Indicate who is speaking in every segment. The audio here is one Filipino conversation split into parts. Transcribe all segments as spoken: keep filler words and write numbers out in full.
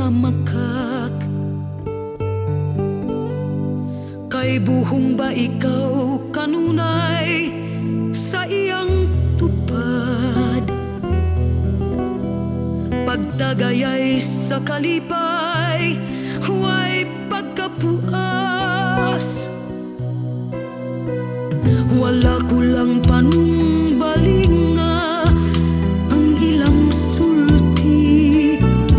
Speaker 1: nga makak. Kay buhong ba ikaw kanunay sa iyang tupad, pagtagayay sa kalipay huway pagkapuas. Wala ko lang panumbaling nga ang ilang sulti,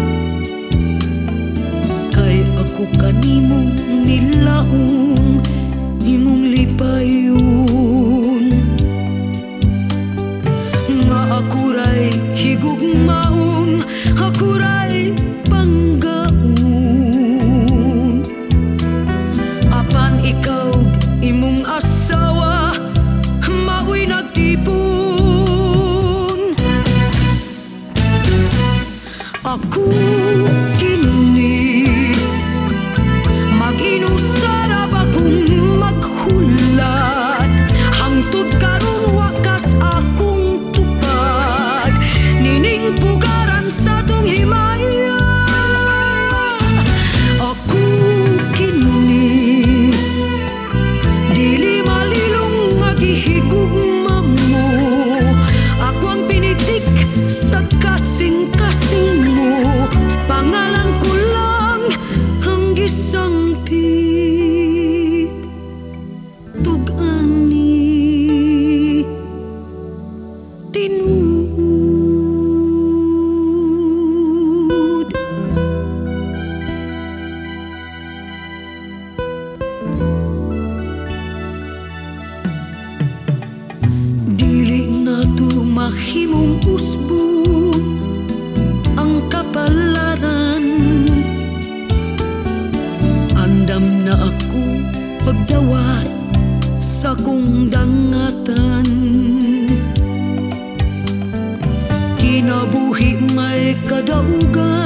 Speaker 1: kay ako kanimong nilaong imong lipayon. Nga ako ray higugmaon, ako ray panggaon. Apan ikaw imong asawa mao'y nagtipon. Ako kini mag-inusara ba kung maghulat, hangtod karon wakas akong tupad, nining pugaran sa tong himaya. Ako kini dili malilong nga gihigugma mo, ako ang pinitik sa kasing-kasing mo, pangalan ko lang ang gisampit. Tug-ani tinuod. Dili na to mahimong usbon ang kapalaran. Andam na ako pagdawat sa kong dangatan. Kinabuhi may kadaugan,